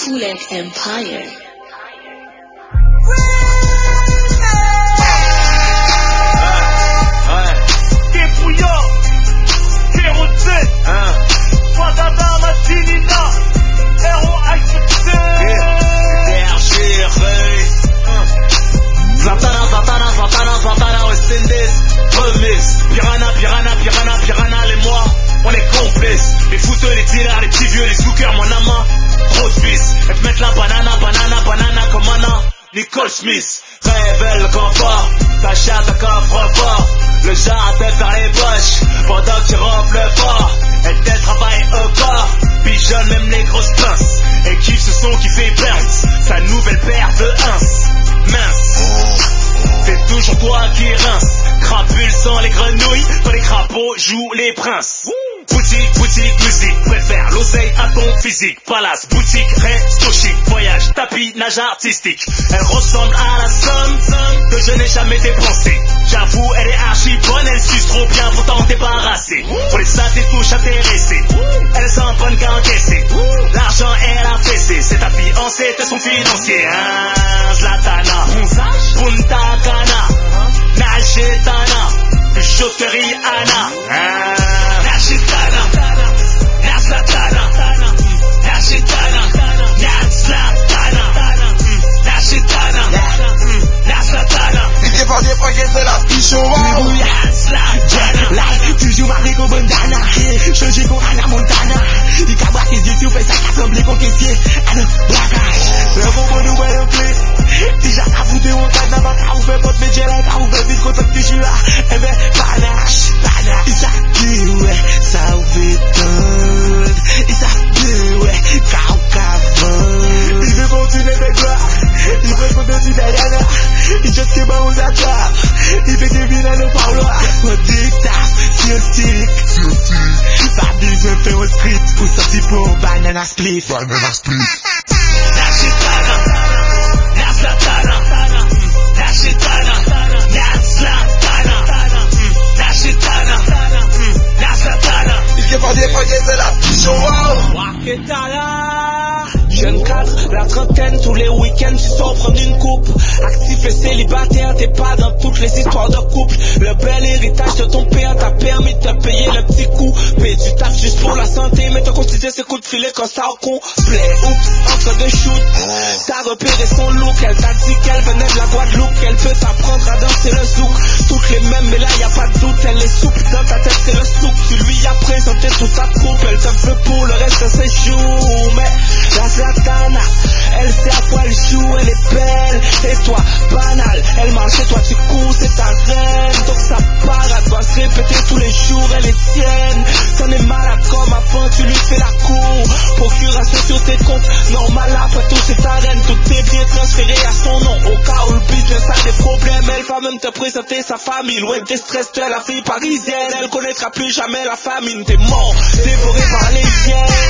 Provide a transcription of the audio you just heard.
Kool Empire. Débrouillard, kérosène, Fadada, Matinina, R.O.I.C. Zlatana, West Indies, Remise, Piranha, les mois, on est complices. Les fouteux, les dealers, les petits vieux, les zookers, mon amant, trop de vis. Elles te mettent la banana comme Anna, Nicole Smith. Révèle le confort, ta chatte à coffre fort. Le genre à te faire les poches, pendant que tu remples le fort. Elle te travaille au corps, pigeonne même les grosses pinces. Et kiffe ce son qui fait bounce, sa nouvelle paire de mince. C'est toujours toi qui rince, crapule sans les grenouilles, quand les crapauds jouent les princes. Boutique, musique, préfère l'oseille à ton physique. Palace, boutique, resto chic, voyage, tapis, nage artistique. Elle ressemble à la somme que je n'ai jamais dépensée. J'avoue, elle est archi bonne, elle suce trop bien pour t'en débarrasser. Pour les satés touches intéressées, elle sent bonne qu'à encaisser. L'argent est la fessée, c'est ta fiancée, t'es son financier. Zlatana, Punta Cana, Nachetana, plus chaud que Rihanna. Nachetana, Zlatana, Nachetana, Zlatana, Nachetana, Zlatana. Dice porque se la picho, wow. Like, toujours marré comme bandana. Changer comme Hannah Montana. Il ca braquer des yeux, fait ça qu'assembler comme caissier. Elle braquage. Le bon nouvelle clé. Déjà à vous deux, on t'a n'a pas qu'à ouvrir votre métier là, qu'à ouvrir vite contre le petit là. Eh ben, panache. Il s'habille, ouais, ça ouvre tout. Il s'habille, ouais, il veut continuer avec gloire. Il veut continuer derrière. Il jette que bon aux attrapes. Il fait des villes à nos parloirs. On dictate, scientifique. Pas besoin de faire un script. Ou sorti pour banana split. Nachetana, Zlatana, Nachetana, Zlatana. Dice porque se la picho, wow. Waketala. Jeune cadre, la trentaine, tous les week-ends, tu sors prendre une coupe. Actif et célibataire, t'es pas dans toutes les histoires de couple. Le bel héritage de ton père t'a permis de te payer le petit coup. Mais tu tapes juste pour la santé, mais t'as considéré ses coups de filet quand ça au complet. Oups, entre deux shoots, t'as repéré son look. Elle t'a dit qu'elle venait de la Guadeloupe, qu'elle peut t'apprendre à danser le zouk. Toutes les mêmes, mais là y a pas de doute, elle est souple, dans ta tête c'est le souk. Tu lui as présenté toute ta troupe, elle te veut pour le reste de ses jours. Mais la Zlatana, elle sait à quoi elle joue, elle est belle. Et toi, banal, elle marche et toi tu cours, c'est ta reine. Donc ça parade doit se répéter tous les jours, elle est tienne. T'en es malade comme avant, tu lui fais la cour. Procuration sur tes comptes, normal après tout c'est ta reine. Tout est bien transféré à son nom, au cas où le business a des problèmes. Elle va même te présenter sa famille, loin des stress de la fille parisienne. Elle connaîtra plus jamais la famine, t'es mort, dévoré par les hyènes.